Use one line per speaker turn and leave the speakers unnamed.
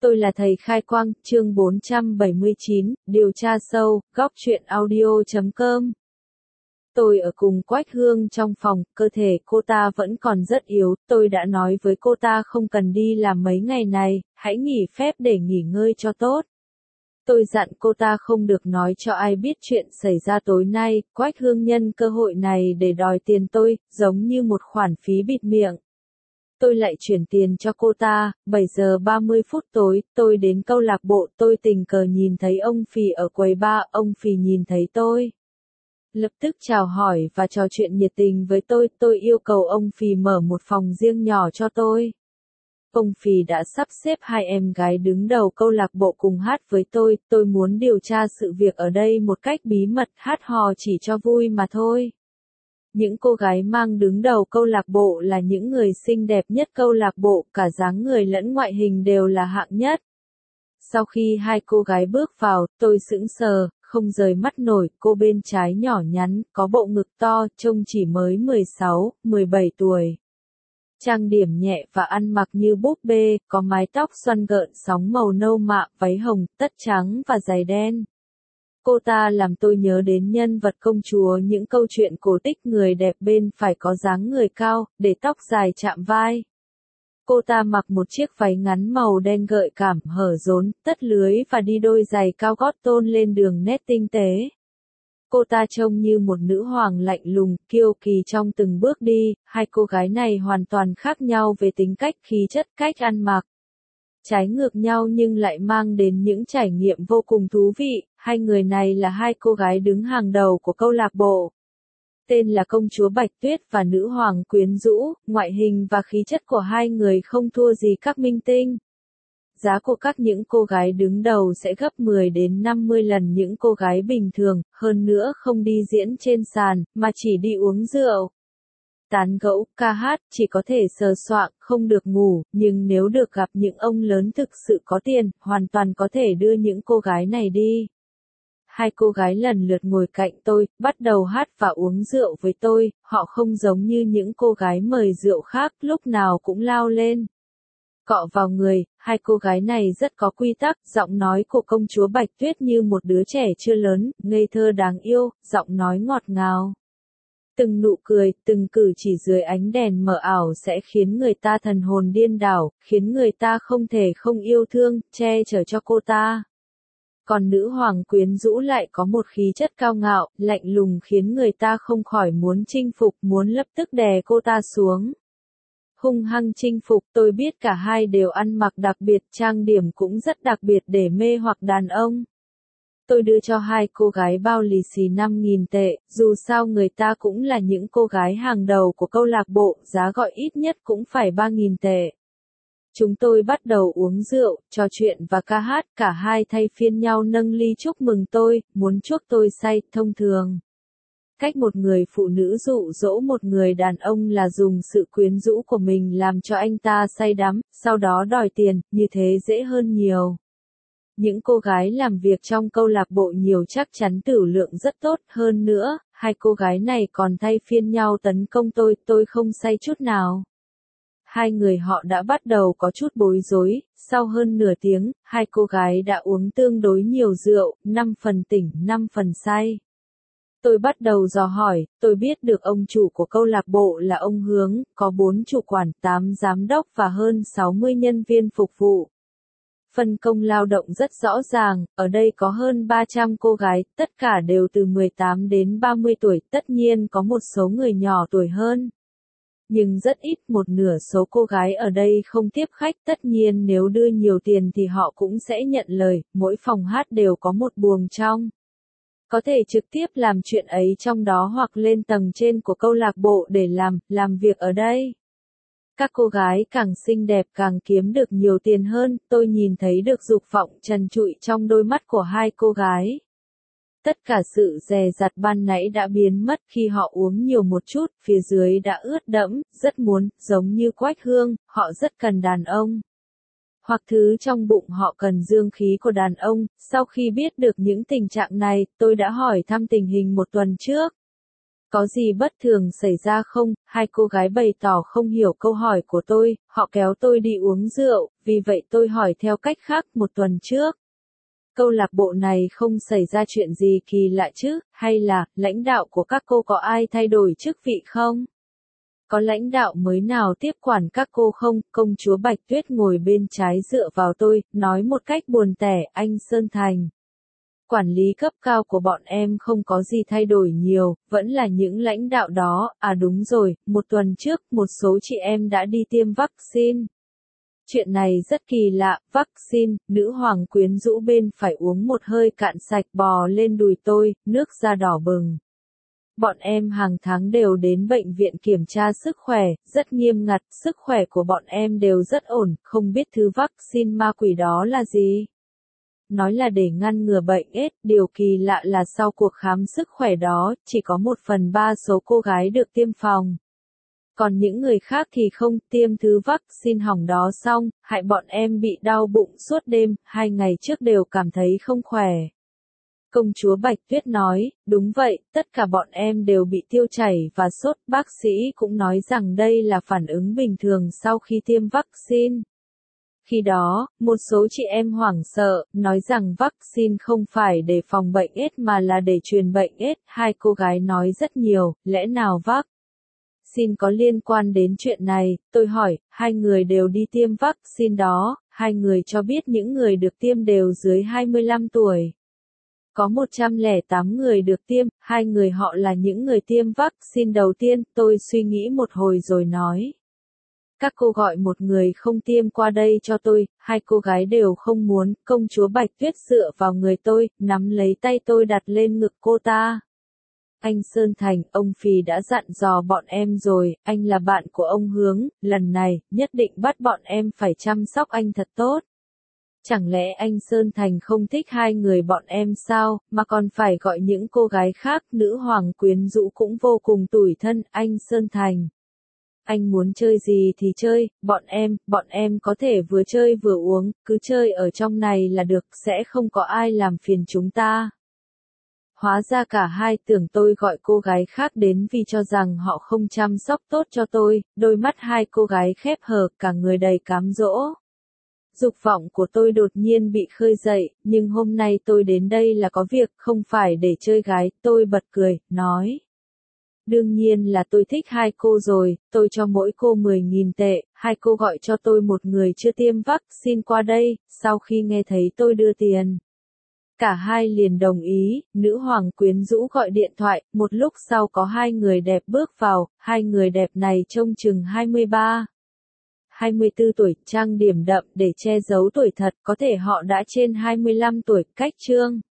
Tôi là thầy Khai Quang, chương 479, điều tra sâu, góc truyện audio.com. Tôi ở cùng Quách Hương trong phòng, cơ thể cô ta vẫn còn rất yếu, tôi đã nói với cô ta không cần đi làm mấy ngày này, hãy nghỉ phép để nghỉ ngơi cho tốt. Tôi dặn cô ta không được nói cho ai biết chuyện xảy ra tối nay, Quách Hương nhân cơ hội này để đòi tiền tôi, giống như một khoản phí bịt miệng. Tôi lại chuyển tiền cho cô ta, 7 giờ 30 phút tối, tôi đến câu lạc bộ, tôi tình cờ nhìn thấy ông Phì ở quầy bar, ông Phì nhìn thấy tôi. Lập tức chào hỏi và trò chuyện nhiệt tình với tôi yêu cầu ông Phì mở một phòng riêng nhỏ cho tôi. Ông Phì đã sắp xếp hai em gái đứng đầu câu lạc bộ cùng hát với tôi muốn điều tra sự việc ở đây một cách bí mật, hát hò chỉ cho vui mà thôi. Những cô gái mang đứng đầu câu lạc bộ là những người xinh đẹp nhất câu lạc bộ, cả dáng người lẫn ngoại hình đều là hạng nhất. Sau khi hai cô gái bước vào, tôi sững sờ, không rời mắt nổi, cô bên trái nhỏ nhắn, có bộ ngực to, trông chỉ mới 16, 17 tuổi. Trang điểm nhẹ và ăn mặc như búp bê, có mái tóc xoăn gợn sóng màu nâu mạ, váy hồng, tất trắng và giày đen. Cô ta làm tôi nhớ đến nhân vật công chúa những câu chuyện cổ tích, người đẹp bên phải có dáng người cao, để tóc dài chạm vai. Cô ta mặc một chiếc váy ngắn màu đen gợi cảm, hở rốn, tất lưới và đi đôi giày cao gót tôn lên đường nét tinh tế. Cô ta trông như một nữ hoàng lạnh lùng, kiêu kỳ trong từng bước đi, hai cô gái này hoàn toàn khác nhau về tính cách, khí chất, cách ăn mặc. Trái ngược nhau nhưng lại mang đến những trải nghiệm vô cùng thú vị, hai người này là hai cô gái đứng hàng đầu của câu lạc bộ. Tên là công chúa Bạch Tuyết và nữ hoàng quyến rũ, ngoại hình và khí chất của hai người không thua gì các minh tinh. Giá của những cô gái đứng đầu sẽ gấp 10 đến 50 lần những cô gái bình thường, hơn nữa không đi diễn trên sàn, mà chỉ đi uống rượu. Tán gẫu, ca hát, chỉ có thể sờ soạng, không được ngủ, nhưng nếu được gặp những ông lớn thực sự có tiền, hoàn toàn có thể đưa những cô gái này đi. Hai cô gái lần lượt ngồi cạnh tôi, bắt đầu hát và uống rượu với tôi, họ không giống như những cô gái mời rượu khác, lúc nào cũng lao lên. Cọ vào người, hai cô gái này rất có quy tắc, giọng nói của công chúa Bạch Tuyết như một đứa trẻ chưa lớn, ngây thơ đáng yêu, giọng nói ngọt ngào. Từng nụ cười, từng cử chỉ dưới ánh đèn mờ ảo sẽ khiến người ta thần hồn điên đảo, khiến người ta không thể không yêu thương, che chở cho cô ta. Còn nữ hoàng quyến rũ lại có một khí chất cao ngạo, lạnh lùng khiến người ta không khỏi muốn chinh phục, muốn lập tức đè cô ta xuống. Hung hăng chinh phục, tôi biết cả hai đều ăn mặc đặc biệt, trang điểm cũng rất đặc biệt để mê hoặc đàn ông. Tôi đưa cho hai cô gái bao lì xì 5.000 tệ, dù sao người ta cũng là những cô gái hàng đầu của câu lạc bộ, giá gọi ít nhất cũng phải 3.000 tệ. Chúng tôi bắt đầu uống rượu, trò chuyện và ca hát, cả hai thay phiên nhau nâng ly chúc mừng tôi, muốn chuốc tôi say, thông thường. Cách một người phụ nữ dụ dỗ một người đàn ông là dùng sự quyến rũ của mình làm cho anh ta say đắm, sau đó đòi tiền, như thế dễ hơn nhiều. Những cô gái làm việc trong câu lạc bộ nhiều chắc chắn tửu lượng rất tốt, hơn nữa, hai cô gái này còn thay phiên nhau tấn công tôi không say chút nào. Hai người họ đã bắt đầu có chút bối rối, sau hơn nửa tiếng, hai cô gái đã uống tương đối nhiều rượu, 5 phần tỉnh, 5 phần say. Tôi bắt đầu dò hỏi, tôi biết được ông chủ của câu lạc bộ là ông Hướng, có 4 chủ quản, 8 giám đốc và hơn 60 nhân viên phục vụ. Phân công lao động rất rõ ràng, ở đây có hơn 300 cô gái, tất cả đều từ 18 đến 30 tuổi, tất nhiên có một số người nhỏ tuổi hơn. Nhưng rất ít, một nửa số cô gái ở đây không tiếp khách, tất nhiên nếu đưa nhiều tiền thì họ cũng sẽ nhận lời, mỗi phòng hát đều có một buồng trong. Có thể trực tiếp làm chuyện ấy trong đó hoặc lên tầng trên của câu lạc bộ để làm việc ở đây. Các cô gái càng xinh đẹp càng kiếm được nhiều tiền hơn, tôi nhìn thấy được dục vọng trần trụi trong đôi mắt của hai cô gái. Tất cả sự dè dặt ban nãy đã biến mất khi họ uống nhiều một chút, phía dưới đã ướt đẫm, rất muốn, giống như Quách Hương, họ rất cần đàn ông. Hoặc thứ trong bụng họ cần dương khí của đàn ông, sau khi biết được những tình trạng này, tôi đã hỏi thăm tình hình một tuần trước. Có gì bất thường xảy ra không? Hai cô gái bày tỏ không hiểu câu hỏi của tôi, họ kéo tôi đi uống rượu, vì vậy tôi hỏi theo cách khác. Một tuần trước, câu lạc bộ này không xảy ra chuyện gì kỳ lạ chứ, hay là, lãnh đạo của các cô có ai thay đổi chức vị không? Có lãnh đạo mới nào tiếp quản các cô không? Công chúa Bạch Tuyết ngồi bên trái dựa vào tôi, nói một cách buồn tẻ, anh Sơn Thành. Quản lý cấp cao của bọn em không có gì thay đổi nhiều, vẫn là những lãnh đạo đó. À đúng rồi, một tuần trước, một số chị em đã đi tiêm vaccine. Chuyện này rất kỳ lạ, vaccine, nữ hoàng quyến rũ bên phải uống một hơi cạn sạch bò lên đùi tôi, nước da đỏ bừng. Bọn em hàng tháng đều đến bệnh viện kiểm tra sức khỏe, rất nghiêm ngặt, sức khỏe của bọn em đều rất ổn, không biết thứ vaccine ma quỷ đó là gì. Nói là để ngăn ngừa bệnh AIDS, điều kỳ lạ là sau cuộc khám sức khỏe đó, chỉ có 1/3 số cô gái được tiêm phòng. Còn những người khác thì không tiêm thứ vaccine hỏng đó xong, hại bọn em bị đau bụng suốt đêm, 2 ngày trước đều cảm thấy không khỏe. Công chúa Bạch Tuyết nói, đúng vậy, tất cả bọn em đều bị tiêu chảy và sốt, bác sĩ cũng nói rằng đây là phản ứng bình thường sau khi tiêm vaccine. Khi đó, một số chị em hoảng sợ, nói rằng vaccine không phải để phòng bệnh AIDS mà là để truyền bệnh AIDS. Hai cô gái nói rất nhiều, lẽ nào vaccine có liên quan đến chuyện này? Tôi hỏi, hai người đều đi tiêm vaccine đó, hai người cho biết những người được tiêm đều dưới 25 tuổi. Có 108 người được tiêm, hai người họ là những người tiêm vaccine đầu tiên. Tôi suy nghĩ một hồi rồi nói. Các cô gọi một người không tiêm qua đây cho tôi, hai cô gái đều không muốn. Công chúa Bạch Tuyết dựa vào người tôi, nắm lấy tay tôi đặt lên ngực cô ta. Anh Sơn Thành, ông Phì đã dặn dò bọn em rồi, anh là bạn của ông Hướng, lần này, nhất định bắt bọn em phải chăm sóc anh thật tốt. Chẳng lẽ anh Sơn Thành không thích hai người bọn em sao, mà còn phải gọi những cô gái khác, nữ hoàng quyến rũ cũng vô cùng tủi thân. Anh Sơn Thành, anh muốn chơi gì thì chơi, bọn em có thể vừa chơi vừa uống, cứ chơi ở trong này là được, sẽ không có ai làm phiền chúng ta. Hóa ra cả hai tưởng tôi gọi cô gái khác đến vì cho rằng họ không chăm sóc tốt cho tôi. Đôi mắt hai cô gái khép hờ, cả người đầy cám dỗ. Dục vọng của tôi đột nhiên bị khơi dậy, nhưng hôm nay tôi đến đây là có việc, không phải để chơi gái. Tôi bật cười, nói. Đương nhiên là tôi thích hai cô rồi, tôi cho mỗi cô 10.000 tệ, hai cô gọi cho tôi một người chưa tiêm vaccine qua đây. Sau khi nghe thấy tôi đưa tiền, cả hai liền đồng ý. Nữ hoàng quyến rũ gọi điện thoại, một lúc sau có hai người đẹp bước vào. Hai người đẹp này trông chừng 23-24 tuổi, trang điểm đậm để che giấu tuổi thật, có thể họ đã trên 25 tuổi. Cách trương